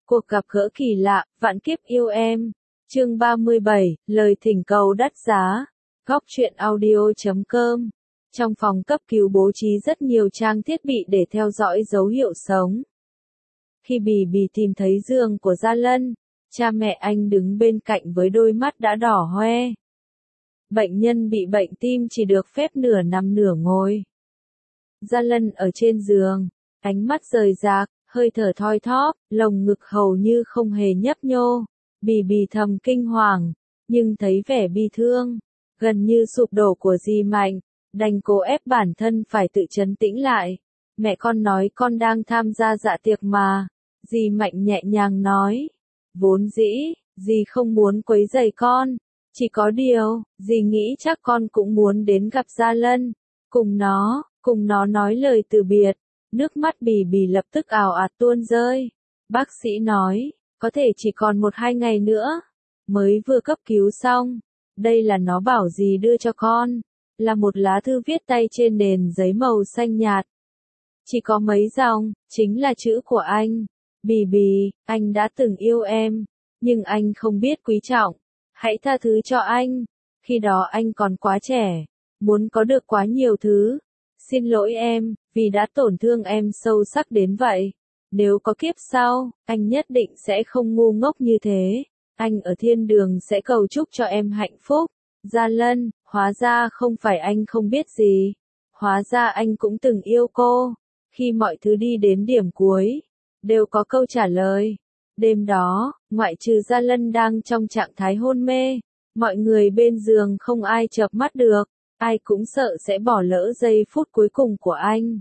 Cuộc gặp gỡ kỳ lạ, vạn kiếp yêu em. Chương 37, lời thỉnh cầu đắt giá. Góc truyện audio.com. Trong phòng cấp cứu bố trí rất nhiều trang thiết bị để theo dõi dấu hiệu sống. Khi Bì Bì tìm thấy giường của Gia Lân, cha mẹ anh đứng bên cạnh với đôi mắt đã đỏ hoe. Bệnh nhân bị bệnh tim chỉ được phép nửa nằm nửa ngồi. Gia Lân ở trên giường, ánh mắt rời rạc, hơi thở thoi thóp, lồng ngực hầu như không hề nhấp nhô. Bì Bì thầm kinh hoàng, nhưng thấy vẻ bi thương, gần như sụp đổ của dì Mạnh, đành cố ép bản thân phải tự trấn tĩnh lại. Mẹ con nói con đang tham gia dạ tiệc mà. Dì Mạnh nhẹ nhàng nói. Vốn dĩ, dì không muốn quấy rầy con. Chỉ có điều, dì nghĩ chắc con cũng muốn đến gặp Gia Lân. Cùng nó nói lời từ biệt. Nước mắt Bì Bì lập tức ào ạt tuôn rơi. Bác sĩ nói, có thể chỉ còn 1-2 ngày nữa. Mới vừa cấp cứu xong. Đây là nó bảo dì đưa cho con. Là một lá thư viết tay trên nền giấy màu xanh nhạt. Chỉ có mấy dòng, chính là chữ của anh. Bì Bì, anh đã từng yêu em. Nhưng anh không biết quý trọng. Hãy tha thứ cho anh. Khi đó anh còn quá trẻ. Muốn có được quá nhiều thứ. Xin lỗi em, vì đã tổn thương em sâu sắc đến vậy. Nếu có kiếp sau, anh nhất định sẽ không ngu ngốc như thế. Anh ở thiên đường sẽ cầu chúc cho em hạnh phúc. Gia Lân, hóa ra không phải anh không biết gì. Hóa ra anh cũng từng yêu cô. Khi mọi thứ đi đến điểm cuối, đều có câu trả lời. Đêm đó, ngoại trừ Gia Lân đang trong trạng thái hôn mê, mọi người bên giường không ai chợp mắt được. Ai cũng sợ sẽ bỏ lỡ giây phút cuối cùng của anh.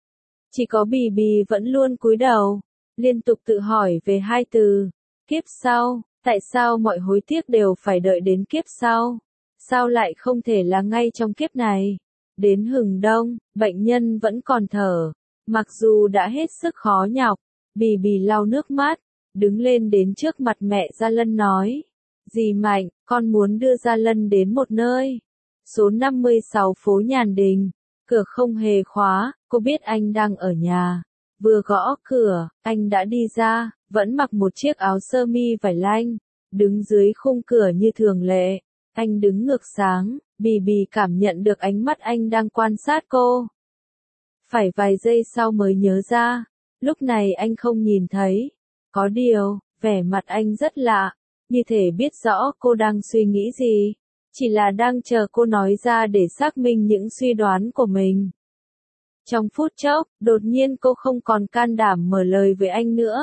Chỉ có Bì Bì vẫn luôn cúi đầu, liên tục tự hỏi về hai từ. Kiếp sau, tại sao mọi hối tiếc đều phải đợi đến kiếp sau? Sao lại không thể là ngay trong kiếp này? Đến hừng đông, bệnh nhân vẫn còn thở. Mặc dù đã hết sức khó nhọc, Bì Bì lau nước mắt, đứng lên đến trước mặt mẹ Gia Lân nói. Dì Mạnh, con muốn đưa Gia Lân đến một nơi. Số 56 phố Nhàn Đình. Cửa không hề khóa, cô biết anh đang ở nhà. Vừa gõ cửa, anh đã đi ra, vẫn mặc một chiếc áo sơ mi vải lanh, đứng dưới khung cửa như thường lệ. Anh đứng ngược sáng, Bì Bì cảm nhận được ánh mắt anh đang quan sát cô. Phải vài giây sau mới nhớ ra, lúc này anh không nhìn thấy. Có điều, vẻ mặt anh rất lạ, như thể biết rõ cô đang suy nghĩ gì. Chỉ là đang chờ cô nói ra để xác minh những suy đoán của mình. Trong phút chốc, đột nhiên cô không còn can đảm mở lời với anh nữa.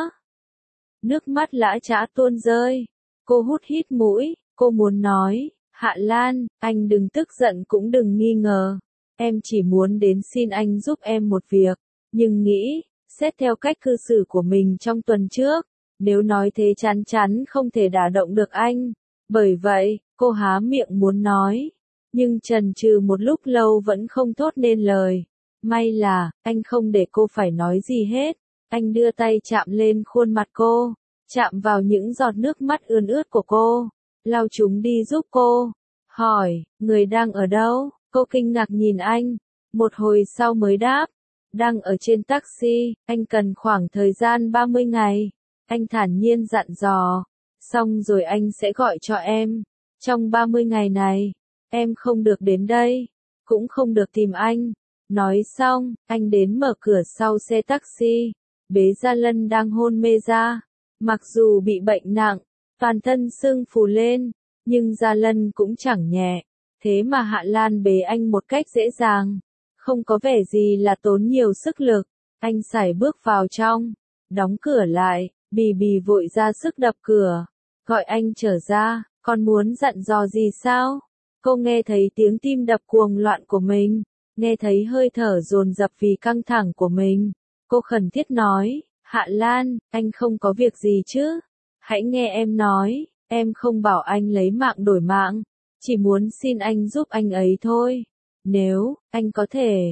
Nước mắt lã chã tuôn rơi. Cô hút hít mũi, cô muốn nói, Hạ Lan, anh đừng tức giận cũng đừng nghi ngờ. Em chỉ muốn đến xin anh giúp em một việc. Nhưng nghĩ, xét theo cách cư xử của mình trong tuần trước, nếu nói thế chắn chắn không thể đả động được anh. Bởi vậy, cô há miệng muốn nói, nhưng chần chừ một lúc lâu vẫn không thốt nên lời. May là, anh không để cô phải nói gì hết. Anh đưa tay chạm lên khuôn mặt cô, chạm vào những giọt nước mắt ươn ướt của cô, lau chúng đi giúp cô. Hỏi, người đang ở đâu? Cô kinh ngạc nhìn anh, một hồi sau mới đáp. Đang ở trên taxi, anh cần khoảng thời gian 30 ngày. Anh thản nhiên dặn dò, xong rồi anh sẽ gọi cho em. Trong 30 ngày này, em không được đến đây, cũng không được tìm anh. Nói xong, anh đến mở cửa sau xe taxi, bế Gia Lân đang hôn mê ra. Mặc dù bị bệnh nặng, toàn thân sưng phù lên, nhưng Gia Lân cũng chẳng nhẹ. Thế mà Hạ Lan bế anh một cách dễ dàng, không có vẻ gì là tốn nhiều sức lực. Anh sải bước vào trong, đóng cửa lại, Bì Bì vội ra sức đập cửa, gọi anh trở ra. Con muốn dặn dò gì sao? Cô nghe thấy tiếng tim đập cuồng loạn của mình, nghe thấy hơi thở dồn dập vì căng thẳng của mình. Cô khẩn thiết nói, Hạ Lan, anh không có việc gì chứ? Hãy nghe em nói, em không bảo anh lấy mạng đổi mạng, chỉ muốn xin anh giúp anh ấy thôi. Nếu, anh có thể,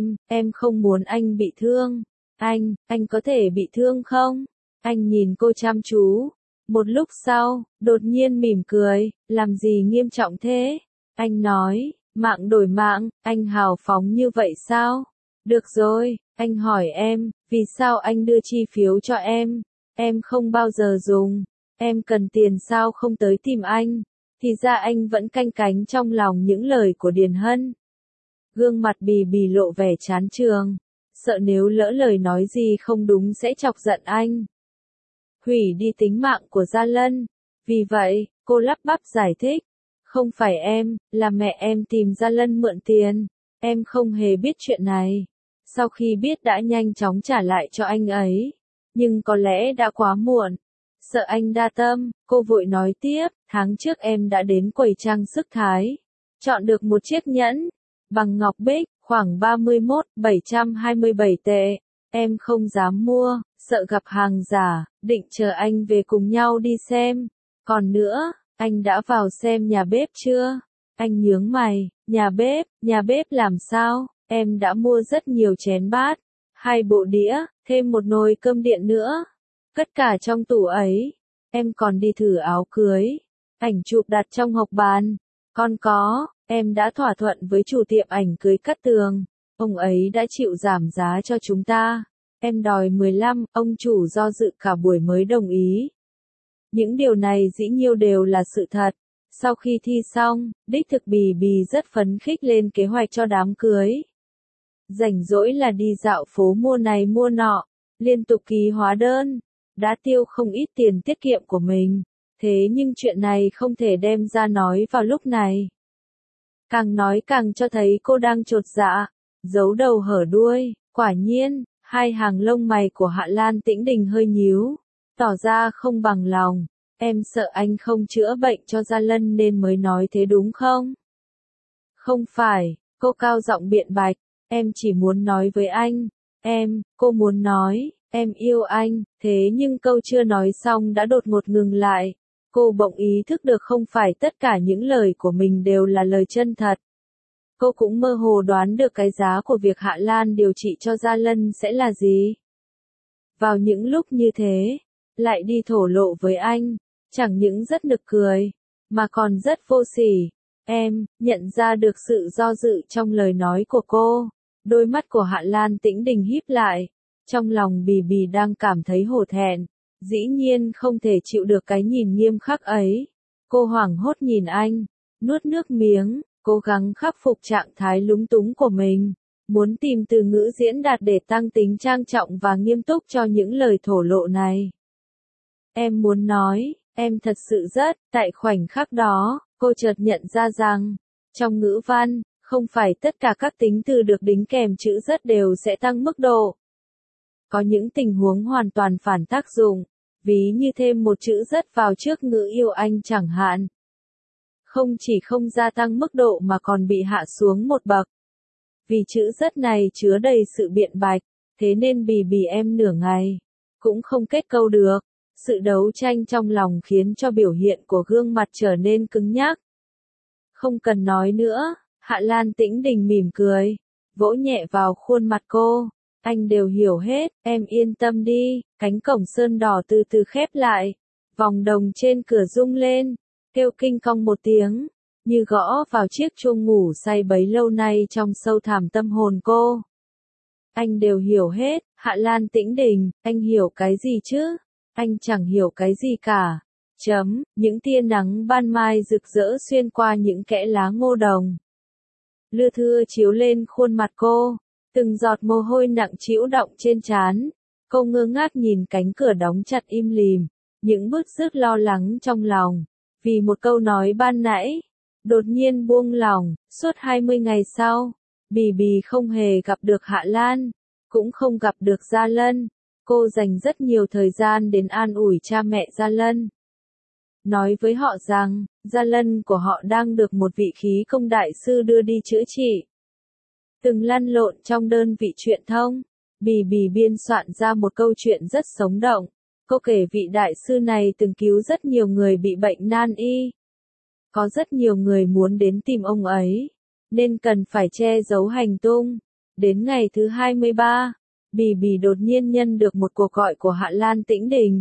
em không muốn anh bị thương. Anh có thể bị thương không? Anh nhìn cô chăm chú. Một lúc sau, đột nhiên mỉm cười, làm gì nghiêm trọng thế? Anh nói, mạng đổi mạng, anh hào phóng như vậy sao? Được rồi, anh hỏi em, vì sao anh đưa chi phiếu cho em? Em không bao giờ dùng. Em cần tiền sao không tới tìm anh. Thì ra anh vẫn canh cánh trong lòng những lời của Điền Hân. Gương mặt Bì Bì lộ vẻ chán chường. Sợ nếu lỡ lời nói gì không đúng sẽ chọc giận anh. Hủy đi tính mạng của Gia Lân. Vì vậy, cô lắp bắp giải thích. Không phải em, là mẹ em tìm Gia Lân mượn tiền. Em không hề biết chuyện này. Sau khi biết đã nhanh chóng trả lại cho anh ấy. Nhưng có lẽ đã quá muộn. Sợ anh đa tâm, cô vội nói tiếp, tháng trước em đã đến quầy trang sức Thái. Chọn được một chiếc nhẫn, bằng ngọc bích, khoảng 31.727 tệ. Em không dám mua, sợ gặp hàng giả, định chờ anh về cùng nhau đi xem. Còn nữa, anh đã vào xem nhà bếp chưa? Anh nhướng mày, nhà bếp làm sao? Em đã mua rất nhiều chén bát, 2 bộ đĩa, thêm một nồi cơm điện nữa. Tất cả trong tủ ấy. Em còn đi thử áo cưới. Ảnh chụp đặt trong hộc bàn. Còn có, em đã thỏa thuận với chủ tiệm ảnh cưới Cát Tường. Ông ấy đã chịu giảm giá cho chúng ta. Em đòi 15, ông chủ do dự cả buổi mới đồng ý. Những điều này dĩ nhiêu đều là sự thật. Sau khi thi xong, đích thực Bì Bì rất phấn khích lên kế hoạch cho đám cưới. Rảnh rỗi là đi dạo phố mua này mua nọ, liên tục ký hóa đơn, đã tiêu không ít tiền tiết kiệm của mình. Thế nhưng chuyện này không thể đem ra nói vào lúc này. Càng nói càng cho thấy cô đang chột dạ, giấu đầu hở đuôi. Quả nhiên, 2 hàng lông mày của Hạ Lan Tĩnh Đình hơi nhíu, tỏ ra không bằng lòng. Em sợ anh không chữa bệnh cho Gia Lân nên mới nói thế đúng không? Không phải, cô cao giọng biện bạch, em chỉ muốn nói với anh. Cô muốn nói, em yêu anh, thế nhưng câu chưa nói xong đã đột ngột ngừng lại. Cô bỗng ý thức được không phải tất cả những lời của mình đều là lời chân thật. Cô cũng mơ hồ đoán được cái giá của việc Hạ Lan điều trị cho Gia Lân sẽ là gì. Vào những lúc như thế, lại đi thổ lộ với anh, chẳng những rất nực cười, mà còn rất vô sỉ. Em nhận ra được sự do dự trong lời nói của cô. Đôi mắt của Hạ Lan Tĩnh Đình híp lại. Trong lòng Bì Bì đang cảm thấy hổ thẹn. Dĩ nhiên không thể chịu được cái nhìn nghiêm khắc ấy. Cô hoảng hốt nhìn anh, nuốt nước miếng, cố gắng khắc phục trạng thái lúng túng của mình. Muốn tìm từ ngữ diễn đạt để tăng tính trang trọng và nghiêm túc cho những lời thổ lộ này. Em muốn nói, em thật sự rất, tại khoảnh khắc đó, cô chợt nhận ra rằng, trong ngữ văn, không phải tất cả các tính từ được đính kèm chữ rất đều sẽ tăng mức độ. Có những tình huống hoàn toàn phản tác dụng, ví như thêm một chữ rất vào trước ngữ yêu anh chẳng hạn. Không chỉ không gia tăng mức độ mà còn bị hạ xuống một bậc. Vì chữ rất này chứa đầy sự biện bạch, thế nên Bì Bì em nửa ngày cũng không kết câu được. Sự đấu tranh trong lòng khiến cho biểu hiện của gương mặt trở nên cứng nhắc. Không cần nói nữa, Hạ Lan Tĩnh Đình mỉm cười, vỗ nhẹ vào khuôn mặt cô. Anh đều hiểu hết, em yên tâm đi. Cánh cổng sơn đỏ từ từ khép lại, vòng đồng trên cửa rung lên, kêu kinh cong một tiếng, như gõ vào chiếc chuông ngủ say bấy lâu nay trong sâu thẳm tâm hồn cô. Anh đều hiểu hết, Hạ Lan Tĩnh Đình, anh hiểu cái gì chứ? Anh chẳng hiểu cái gì cả. Những tia nắng ban mai rực rỡ xuyên qua những kẽ lá ngô đồng. Lưa thưa chiếu lên khuôn mặt cô, từng giọt mồ hôi nặng trĩu đọng trên trán. Cô ngơ ngác nhìn cánh cửa đóng chặt im lìm, những bứt rứt lo lắng trong lòng, vì một câu nói ban nãy, đột nhiên buông lỏng. Suốt 20 ngày sau, Bì Bì không hề gặp được Hạ Lan, cũng không gặp được Gia Lân. Cô dành rất nhiều thời gian đến an ủi cha mẹ Gia Lân. Nói với họ rằng, Gia Lân của họ đang được một vị khí công đại sư đưa đi chữa trị. Từng lăn lộn trong đơn vị truyền thông, Bì Bì biên soạn ra một câu chuyện rất sống động. Cô kể vị đại sư này từng cứu rất nhiều người bị bệnh nan y. Có rất nhiều người muốn đến tìm ông ấy, nên cần phải che giấu hành tung. Đến ngày thứ 23, Bì Bì đột nhiên nhận được một cuộc gọi của Hạ Lan Tĩnh Đình.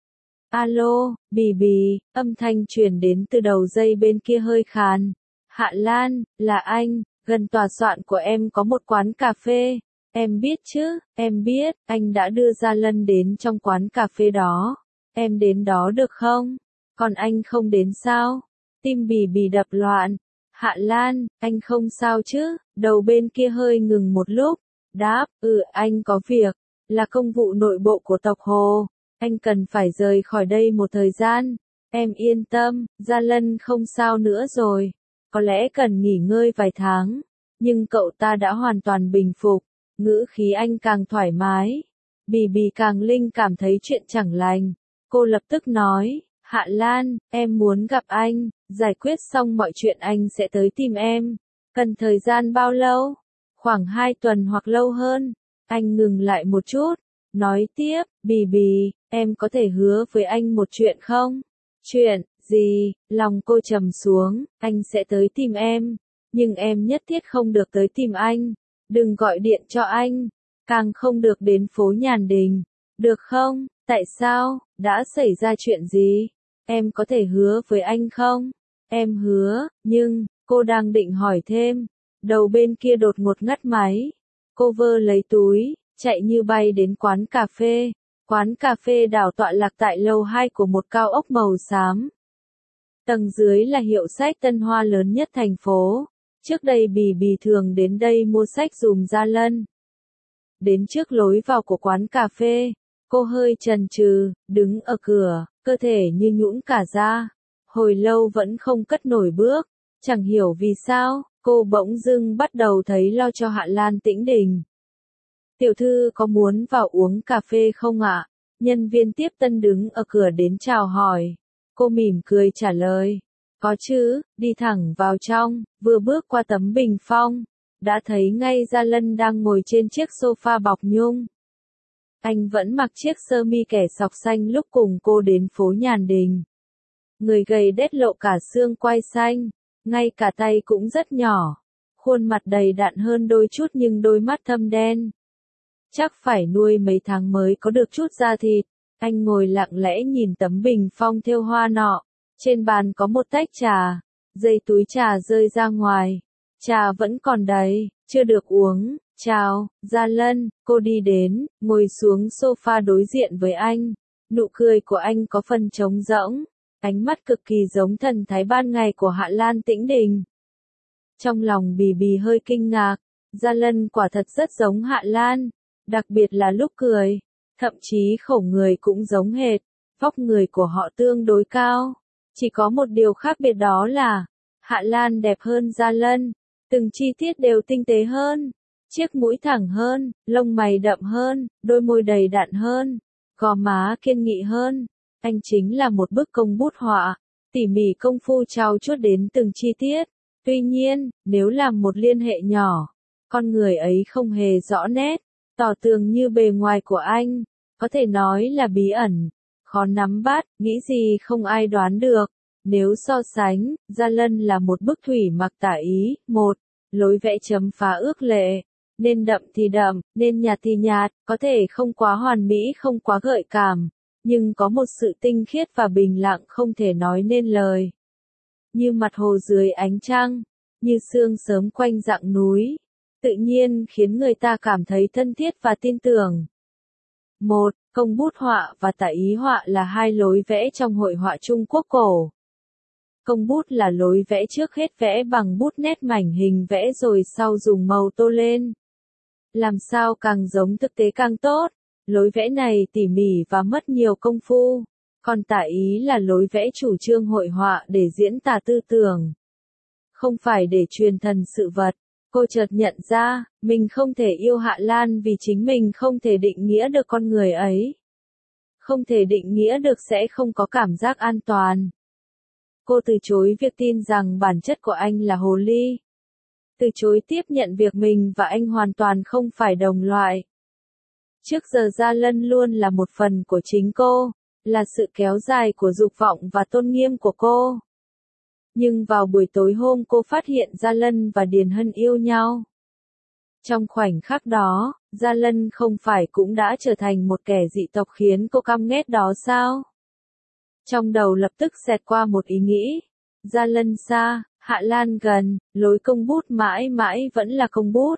Alo, Bì Bì, âm thanh truyền đến từ đầu dây bên kia hơi khàn. Hạ Lan, là anh, gần tòa soạn của em có một quán cà phê. Em biết chứ, em biết, anh đã đưa Gia Lân đến trong quán cà phê đó. Em đến đó được không? Còn anh không đến sao? Tim Bì Bì đập loạn. Hạ Lan, anh không sao chứ? Đầu bên kia hơi ngừng một lúc. Đáp, anh có việc. Là công vụ nội bộ của tộc Hồ. Anh cần phải rời khỏi đây một thời gian. Em yên tâm, Gia Lân không sao nữa rồi. Có lẽ cần nghỉ ngơi vài tháng. Nhưng cậu ta đã hoàn toàn bình phục. Ngữ khí anh càng thoải mái. Bì Bì càng linh cảm thấy chuyện chẳng lành. Cô lập tức nói, Hạ Lan, em muốn gặp anh, giải quyết xong mọi chuyện anh sẽ tới tìm em. Cần thời gian bao lâu? Khoảng 2 tuần hoặc lâu hơn. Anh ngừng lại một chút, nói tiếp, Bì Bì, em có thể hứa với anh một chuyện không? Chuyện, gì? Lòng cô trầm xuống, anh sẽ tới tìm em. Nhưng em nhất thiết không được tới tìm anh. Đừng gọi điện cho anh. Càng không được đến phố Nhàn Đình. Được không? Tại sao? Đã xảy ra chuyện gì? Em có thể hứa với anh không? Em hứa, nhưng, cô đang định hỏi thêm. Đầu bên kia đột ngột ngắt máy. Cô vơ lấy túi, chạy như bay đến quán cà phê. Quán cà phê đảo tọa lạc tại lầu 2 của một cao ốc màu xám. Tầng dưới là hiệu sách Tân Hoa lớn nhất thành phố. Trước đây Bì Bì thường đến đây mua sách dùm Gia Lân. Đến trước lối vào của quán cà phê, cô hơi chần chừ, đứng ở cửa, cơ thể như nhũn cả ra. Hồi lâu vẫn không cất nổi bước, chẳng hiểu vì sao, cô bỗng dưng bắt đầu thấy lo cho Hạ Lan Tĩnh Đình. Tiểu thư có muốn vào uống cà phê không ạ? Nhân viên tiếp tân đứng ở cửa đến chào hỏi. Cô mỉm cười trả lời. Có chứ, đi thẳng vào trong, vừa bước qua tấm bình phong. Đã thấy ngay Gia Lân đang ngồi trên chiếc sofa bọc nhung. Anh vẫn mặc chiếc sơ mi kẻ sọc xanh lúc cùng cô đến phố Nhàn Đình. Người gầy đét lộ cả xương quai xanh, ngay cả tay cũng rất nhỏ. Khuôn mặt đầy đặn hơn đôi chút nhưng đôi mắt thâm đen. Chắc phải nuôi mấy tháng mới có được chút da thịt. Anh ngồi lặng lẽ nhìn tấm bình phong thêu hoa nọ. Trên bàn có một tách trà. Dây túi trà rơi ra ngoài. Trà vẫn còn đầy, chưa được uống. Chào, Gia Lân, cô đi đến, ngồi xuống sofa đối diện với anh. Nụ cười của anh có phần trống rỗng. Ánh mắt cực kỳ giống thần thái ban ngày của Hạ Lan Tĩnh Đình. Trong lòng Bì Bì hơi kinh ngạc. Gia Lân quả thật rất giống Hạ Lan. Đặc biệt là lúc cười. Thậm chí khẩu người cũng giống hệt. Vóc người của họ tương đối cao. Chỉ có một điều khác biệt đó là Hạ Lan đẹp hơn Gia Lân. Từng chi tiết đều tinh tế hơn. Chiếc mũi thẳng hơn, lông mày đậm hơn, đôi môi đầy đặn hơn, gò má kiên nghị hơn. Anh chính là một bức công bút họa, tỉ mỉ công phu trau chuốt đến từng chi tiết. Tuy nhiên, nếu làm một liên hệ nhỏ, con người ấy không hề rõ nét, tỏ tường như bề ngoài của anh, có thể nói là bí ẩn, khó nắm bắt, nghĩ gì không ai đoán được. Nếu so sánh, Gia Lân là một bức thủy mặc tả ý, một, lối vẽ chấm phá ước lệ. Nên đậm thì đậm, nên nhạt thì nhạt, có thể không quá hoàn mỹ không quá gợi cảm, nhưng có một sự tinh khiết và bình lặng không thể nói nên lời. Như mặt hồ dưới ánh trăng, như sương sớm quanh dặng núi, tự nhiên khiến người ta cảm thấy thân thiết và tin tưởng. Một, công bút họa và tả ý họa là hai lối vẽ trong hội họa Trung Quốc cổ. Công bút là lối vẽ trước hết vẽ bằng bút nét mảnh hình vẽ rồi sau dùng màu tô lên. Làm sao càng giống thực tế càng tốt. Lối vẽ này tỉ mỉ và mất nhiều công phu. Còn tả ý là lối vẽ chủ trương hội họa để diễn tả tư tưởng. Không phải để truyền thần sự vật. Cô chợt nhận ra, mình không thể yêu Hạ Lan vì chính mình không thể định nghĩa được con người ấy. Không thể định nghĩa được sẽ không có cảm giác an toàn. Cô từ chối việc tin rằng bản chất của anh là hồ ly. Từ chối tiếp nhận việc mình và anh hoàn toàn không phải đồng loại. Trước giờ Gia Lân luôn là một phần của chính cô, là sự kéo dài của dục vọng và tôn nghiêm của cô. Nhưng vào buổi tối hôm cô phát hiện Gia Lân và Điền Hân yêu nhau. Trong khoảnh khắc đó, Gia Lân không phải cũng đã trở thành một kẻ dị tộc khiến cô căm ghét đó sao? Trong đầu lập tức xẹt qua một ý nghĩ. Gia Lân xa, Hạ Lan gần, lối công bút mãi mãi vẫn là công bút.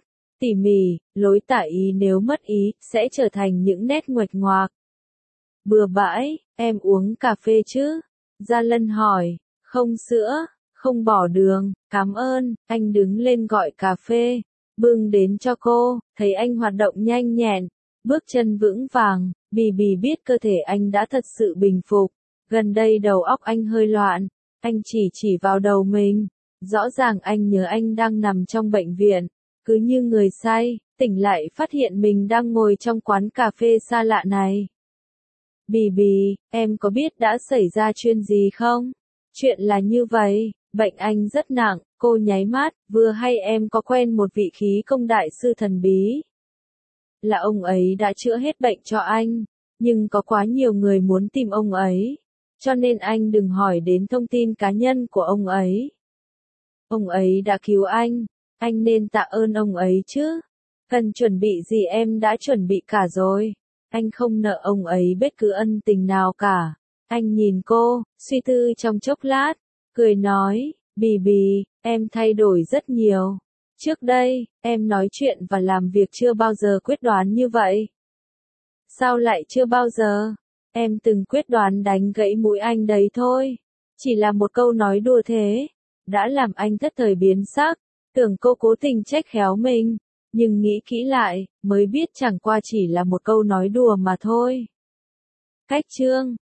tỉ mỉ, lối tả ý nếu mất ý, sẽ trở thành những nét nguệch ngoạc. Bừa bãi, em uống cà phê chứ? Gia Lân hỏi, không sữa, không bỏ đường, cảm ơn, anh đứng lên gọi cà phê, bưng đến cho cô, thấy anh hoạt động nhanh nhẹn, bước chân vững vàng, Bì Bì biết cơ thể anh đã thật sự bình phục, gần đây đầu óc anh hơi loạn, anh chỉ vào đầu mình, rõ ràng anh nhớ anh đang nằm trong bệnh viện, cứ như người say, tỉnh lại phát hiện mình đang ngồi trong quán cà phê xa lạ này. Bì Bì, em có biết đã xảy ra chuyện gì không? Chuyện là như vậy, bệnh anh rất nặng, cô nháy mắt, vừa hay em có quen một vị khí công đại sư thần bí. Là ông ấy đã chữa hết bệnh cho anh, nhưng có quá nhiều người muốn tìm ông ấy, cho nên anh đừng hỏi đến thông tin cá nhân của ông ấy. Ông ấy đã cứu anh nên tạ ơn ông ấy chứ. Cần chuẩn bị gì em đã chuẩn bị cả rồi. Anh không nợ ông ấy bất cứ ân tình nào cả. Anh nhìn cô, suy tư trong chốc lát, cười nói, Bì Bì, em thay đổi rất nhiều. Trước đây, em nói chuyện và làm việc chưa bao giờ quyết đoán như vậy. Sao lại chưa bao giờ? Em từng quyết đoán đánh gãy mũi anh đấy thôi. Chỉ là một câu nói đùa thế, đã làm anh thất thời biến sắc, tưởng cô cố tình trách khéo mình, nhưng nghĩ kỹ lại, mới biết chẳng qua chỉ là một câu nói đùa mà thôi. Cách chương